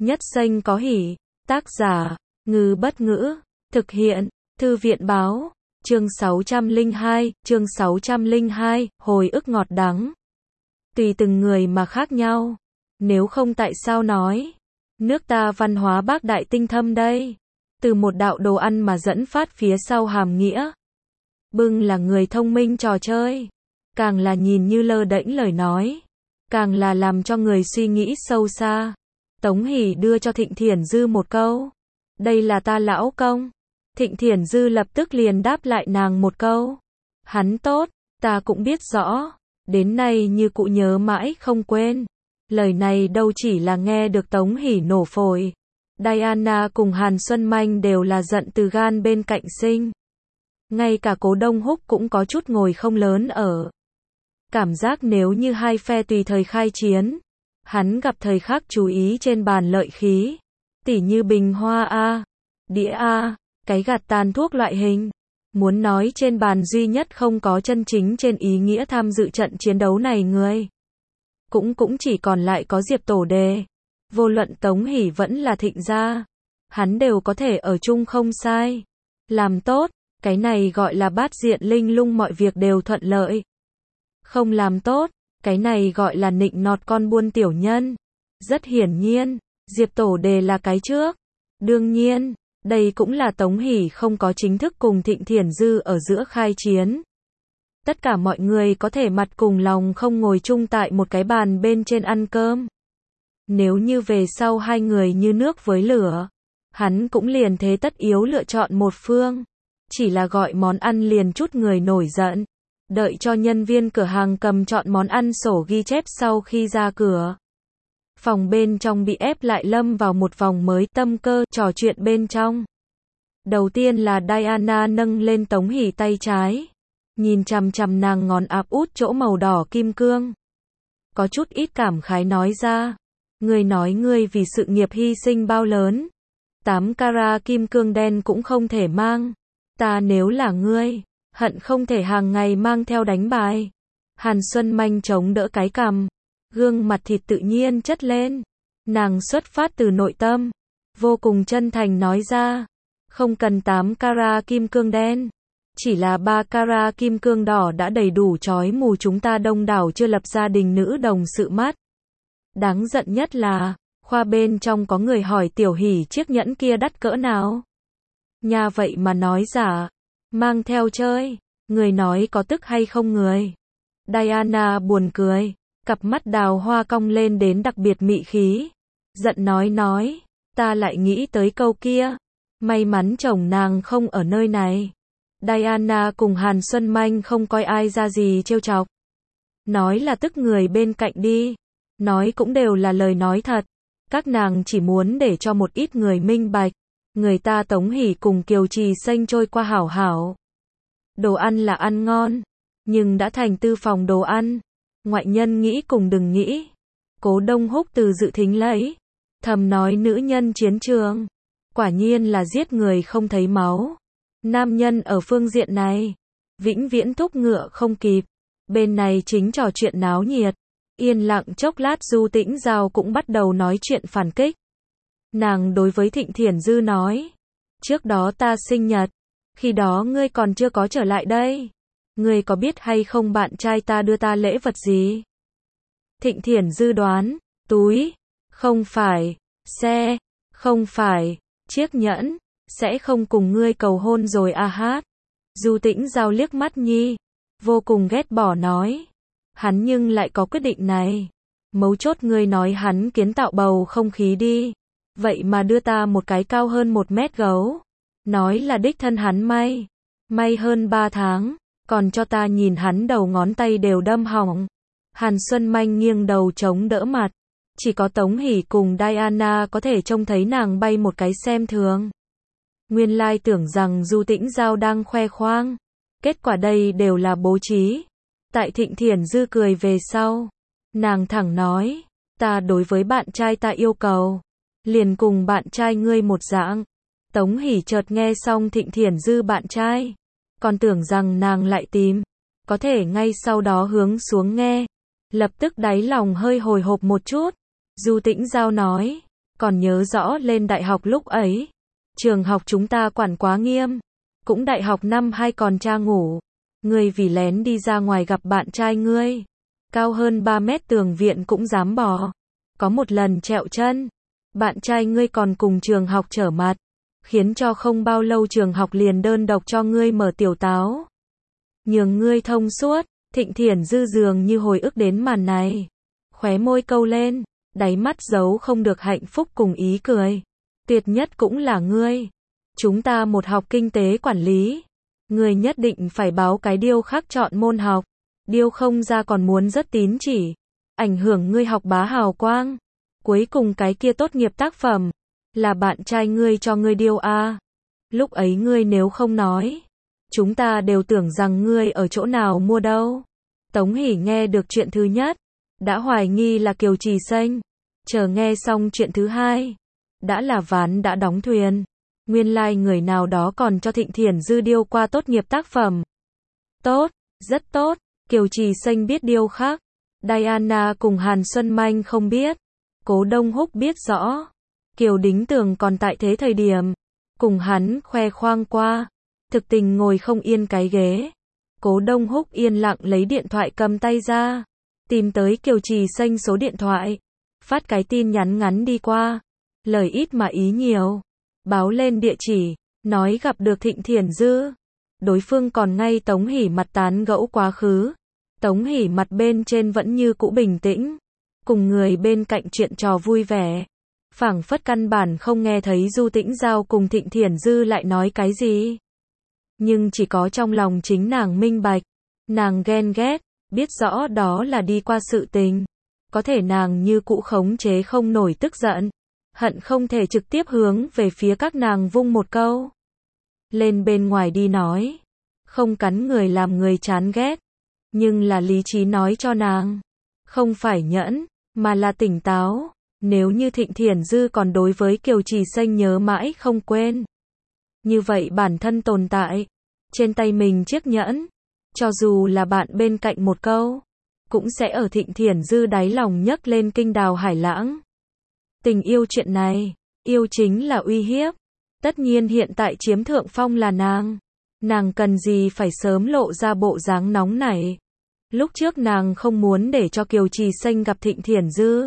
Nhất xanh có hỉ. Tác giả, Ngư Bất Ngữ. Thực hiện, Thư viện Báo. Chương 602, hồi ức ngọt đắng. Tùy từng người mà khác nhau. Nếu không tại sao nói, nước ta văn hóa bác đại tinh thâm đây. Từ một đạo đồ ăn mà dẫn phát phía sau hàm nghĩa. Bưng là người thông minh trò chơi. Càng là nhìn như lơ đễnh lời nói. Càng là làm cho người suy nghĩ sâu xa. Tống Hỷ đưa cho Thịnh Thiển Dư một câu. Đây là ta lão công. Thịnh Thiển Dư lập tức liền đáp lại nàng một câu. Hắn tốt, ta cũng biết rõ. Đến nay như cụ nhớ mãi không quên. Lời này đâu chỉ là nghe được Tống Hỷ nổ phổi. Diana cùng Hàn Xuân Manh đều là giận từ gan bên cạnh sinh. Ngay cả Cố Đông Húc cũng có chút ngồi không lớn ở. Cảm giác nếu như hai phe tùy thời khai chiến. Hắn gặp thời khắc chú ý trên bàn lợi khí. Tỉ như bình hoa A, đĩa A, cái gạt tàn thuốc loại hình. Muốn nói trên bàn duy nhất không có chân chính trên ý nghĩa tham dự trận chiến đấu này người. Cũng chỉ còn lại có Diệp Tổ Đề. Vô luận Tống Hỷ vẫn là Thịnh gia. Hắn đều có thể ở chung không sai. Làm tốt, cái này gọi là bát diện linh lung mọi việc đều thuận lợi. Không làm tốt, cái này gọi là nịnh nọt con buôn tiểu nhân. Rất hiển nhiên, Diệp Tổ Đề là cái trước. Đương nhiên, đây cũng là Tống Hỷ không có chính thức cùng Thịnh Thiển Dư ở giữa khai chiến. Tất cả mọi người có thể mặt cùng lòng không ngồi chung tại một cái bàn bên trên ăn cơm. Nếu như về sau hai người như nước với lửa, hắn cũng liền thế tất yếu lựa chọn một phương. Chỉ là gọi món ăn liền chút người nổi giận. Đợi cho nhân viên cửa hàng cầm chọn món ăn sổ ghi chép sau khi ra cửa. Phòng bên trong bị ép lại lâm vào một vòng mới tâm cơ trò chuyện bên trong. Đầu tiên là Diana nâng lên Tống Hỷ tay trái. Nhìn chằm chằm nàng ngón áp út chỗ màu đỏ kim cương. Có chút ít cảm khái nói ra. Ngươi nói ngươi vì sự nghiệp hy sinh bao lớn. 8 carat kim cương đen cũng không thể mang. Ta nếu là ngươi, hận không thể hàng ngày mang theo đánh bài. Hàn Xuân Manh chống đỡ cái cằm. Gương mặt thịt tự nhiên chất lên. Nàng xuất phát từ nội tâm. Vô cùng chân thành nói ra. Không cần 8 carat kim cương đen. Chỉ là 3 carat kim cương đỏ đã đầy đủ chói mù chúng ta đông đảo chưa lập gia đình nữ đồng sự mắt. Đáng giận nhất là, khoa bên trong có người hỏi Tiểu Hỷ chiếc nhẫn kia đắt cỡ nào. Nhà vậy mà nói giả. Mang theo chơi. Người nói có tức hay không người. Diana buồn cười. Cặp mắt đào hoa cong lên đến đặc biệt mị khí. Giận nói. Ta lại nghĩ tới câu kia. May mắn chồng nàng không ở nơi này. Diana cùng Hàn Xuân Manh không coi ai ra gì trêu chọc. Nói là tức người bên cạnh đi. Nói cũng đều là lời nói thật. Các nàng chỉ muốn để cho một ít người minh bạch. Người ta Tống Hỷ cùng Kiều Trì Xanh trôi qua hảo hảo. Đồ ăn là ăn ngon. Nhưng đã thành tư phòng đồ ăn. Ngoại nhân nghĩ cùng đừng nghĩ. Cố Đông Húc từ dự thính lấy. Thầm nói nữ nhân chiến trường. Quả nhiên là giết người không thấy máu. Nam nhân ở phương diện này. Vĩnh viễn thúc ngựa không kịp. Bên này chính trò chuyện náo nhiệt. Yên lặng chốc lát Du Tĩnh Giao cũng bắt đầu nói chuyện phản kích. Nàng đối với Thịnh Thiển Dư nói. Trước đó ta sinh nhật. Khi đó ngươi còn chưa có trở lại đây. Ngươi có biết hay không bạn trai ta đưa ta lễ vật gì? Thịnh Thiển Dư đoán. Túi. Không phải. Xe. Không phải. Chiếc nhẫn. Sẽ không cùng ngươi cầu hôn rồi à hát. Du Tĩnh Giao liếc mắt nhi. Vô cùng ghét bỏ nói. Hắn nhưng lại có quyết định này. Mấu chốt ngươi nói hắn kiến tạo bầu không khí đi. Vậy mà đưa ta một cái cao hơn 1 mét gấu. Nói là đích thân hắn may. May hơn 3 tháng. Còn cho ta nhìn hắn đầu ngón tay đều đâm hỏng. Hàn Xuân Manh nghiêng đầu chống đỡ mặt. Chỉ có Tống Hỷ cùng Diana có thể trông thấy nàng bay một cái xem thường. Nguyên lai tưởng rằng Du Tĩnh Giao đang khoe khoang. Kết quả đây đều là bố trí. Tại Thịnh Thiển Dư cười về sau. Nàng thẳng nói. Ta đối với bạn trai ta yêu cầu. Liền cùng bạn trai ngươi một dạng. Tống Hỷ chợt nghe xong Thịnh Thiển Dư bạn trai. Còn tưởng rằng nàng lại tìm. Có thể ngay sau đó hướng xuống nghe. Lập tức đáy lòng hơi hồi hộp một chút. Du Tĩnh Giao nói. Còn nhớ rõ lên đại học lúc ấy, trường học chúng ta quản quá nghiêm. Cũng đại học năm 2 còn cha ngủ. Ngươi vì lén đi ra ngoài gặp bạn trai ngươi. Cao hơn 3 mét tường viện cũng dám bỏ. Có một lần trẹo chân. Bạn trai ngươi còn cùng trường học trở mặt. Khiến cho không bao lâu trường học liền đơn độc cho ngươi mở tiểu táo. Nhường ngươi thông suốt. Thịnh Thiển Dư dường như hồi ức đến màn này. Khóe môi câu lên. Đáy mắt giấu không được hạnh phúc cùng ý cười. Tuyệt nhất cũng là ngươi. Chúng ta một học kinh tế quản lý. Ngươi nhất định phải báo cái điêu khác chọn môn học. Điêu không ra còn muốn rất tín chỉ. Ảnh hưởng ngươi học bá hào quang. Cuối cùng cái kia tốt nghiệp tác phẩm. Là bạn trai ngươi cho ngươi điêu a. Lúc ấy ngươi nếu không nói. Chúng ta đều tưởng rằng ngươi ở chỗ nào mua đâu. Tống Hỷ nghe được chuyện thứ nhất. Đã hoài nghi là Kiều Trì Xanh. Chờ nghe xong chuyện thứ hai. Đã là ván đã đóng thuyền. Nguyên lai người nào đó còn cho Thịnh Thiển Dư điêu qua tốt nghiệp tác phẩm. Tốt, rất tốt. Kiều Trì Xanh biết điêu khác. Diana cùng Hàn Xuân Manh không biết. Cố Đông Húc biết rõ. Kiều Đính Tường còn tại thế thời điểm. Cùng hắn khoe khoang qua. Thực tình ngồi không yên cái ghế. Cố Đông Húc yên lặng lấy điện thoại cầm tay ra. Tìm tới Kiều Trì Xanh số điện thoại. Phát cái tin nhắn ngắn đi qua. Lời ít mà ý nhiều. Báo lên địa chỉ. Nói gặp được Thịnh Thiển Dư. Đối phương còn ngay Tống Hỷ mặt tán gẫu quá khứ. Tống Hỷ mặt bên trên vẫn như cũ bình tĩnh. Cùng người bên cạnh chuyện trò vui vẻ. Phảng phất căn bản không nghe thấy Du Tĩnh Giao cùng Thịnh Thiển Dư lại nói cái gì. Nhưng chỉ có trong lòng chính nàng minh bạch. Nàng ghen ghét. Biết rõ đó là đi qua sự tình. Có thể nàng như cũ khống chế không nổi tức giận. Hận không thể trực tiếp hướng về phía các nàng vung một câu. Lên bên ngoài đi nói. Không cắn người làm người chán ghét. Nhưng là lý trí nói cho nàng. Không phải nhẫn, mà là tỉnh táo. Nếu như Thịnh Thiển Dư còn đối với Kiều Trì Xanh nhớ mãi không quên. Như vậy bản thân tồn tại. Trên tay mình chiếc nhẫn. Cho dù là bạn bên cạnh một câu. Cũng sẽ ở Thịnh Thiển Dư đáy lòng nhấc lên kinh đào hải lãng. Tình yêu chuyện này. Yêu chính là uy hiếp. Tất nhiên hiện tại chiếm thượng phong là nàng. Nàng cần gì phải sớm lộ ra bộ dáng nóng nảy. Lúc trước nàng không muốn để cho Kiều Trì Xanh gặp Thịnh Thiển Dư.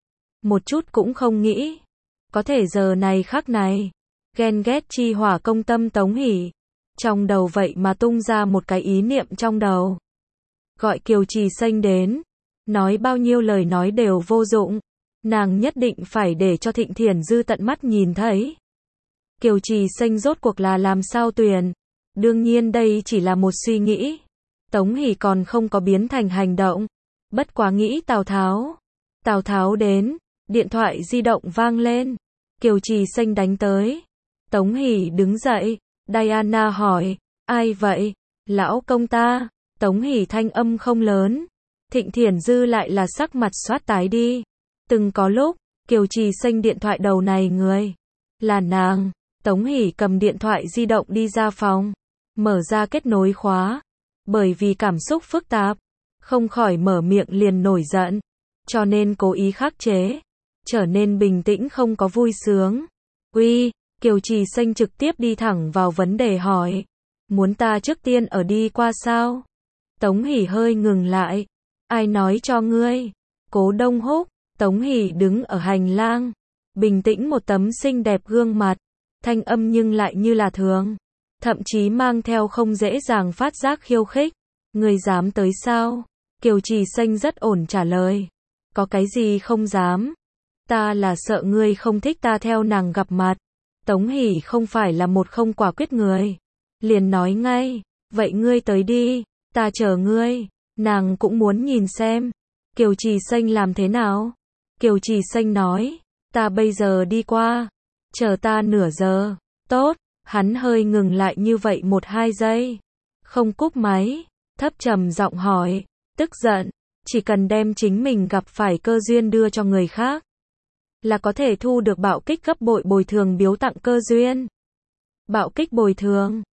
Một chút cũng không nghĩ. Có thể giờ này khắc này. Ghen ghét chi hỏa công tâm Tống Hỷ. Trong đầu vậy mà tung ra một cái ý niệm trong đầu. Gọi Kiều Trì Xanh đến. Nói bao nhiêu lời nói đều vô dụng. Nàng nhất định phải để cho Thịnh Thiển Dư tận mắt nhìn thấy. Kiều Trì Xanh rốt cuộc là làm sao tuyển. Đương nhiên đây chỉ là một suy nghĩ. Tống Hỷ còn không có biến thành hành động. Bất quá nghĩ Tào Tháo. Tào Tháo đến. Điện thoại di động vang lên. Kiều Trì Xanh đánh tới. Tống Hỷ đứng dậy. Diana hỏi. Ai vậy? Lão công ta. Tống Hỷ thanh âm không lớn. Thịnh Thiển Dư lại là sắc mặt xoát tái đi. Từng có lúc. Kiều Trì Xanh điện thoại đầu này người. Là nàng. Tống Hỷ cầm điện thoại di động đi ra phòng. Mở ra kết nối khóa. Bởi vì cảm xúc phức tạp. Không khỏi mở miệng liền nổi giận. Cho nên cố ý khắc chế. Trở nên bình tĩnh không có vui sướng. Uy, Kiều Trì Xanh trực tiếp đi thẳng vào vấn đề hỏi. Muốn ta trước tiên ở đi qua sao? Tống Hỷ hơi ngừng lại. Ai nói cho ngươi? Cố Đông Húc. Tống Hỷ đứng ở hành lang. Bình tĩnh một tấm xinh đẹp gương mặt. Thanh âm nhưng lại như là thường. Thậm chí mang theo không dễ dàng phát giác khiêu khích. Ngươi dám tới sao? Kiều Trì Xanh rất ổn trả lời. Có cái gì không dám? Ta là sợ ngươi không thích ta theo nàng gặp mặt. Tống Hỷ không phải là một không quả quyết người. Liền nói ngay. Vậy ngươi tới đi. Ta chờ ngươi. Nàng cũng muốn nhìn xem. Kiều Trì Xanh làm thế nào? Kiều Trì Xanh nói. Ta bây giờ đi qua. Chờ ta nửa giờ. Tốt. Hắn hơi ngừng lại như vậy 1-2 giây. Không cúp máy. Thấp trầm giọng hỏi. Tức giận. Chỉ cần đem chính mình gặp phải cơ duyên đưa cho người khác. Là có thể thu được bạo kích gấp bội bồi thường biếu tặng cơ duyên. Bạo kích bồi thường.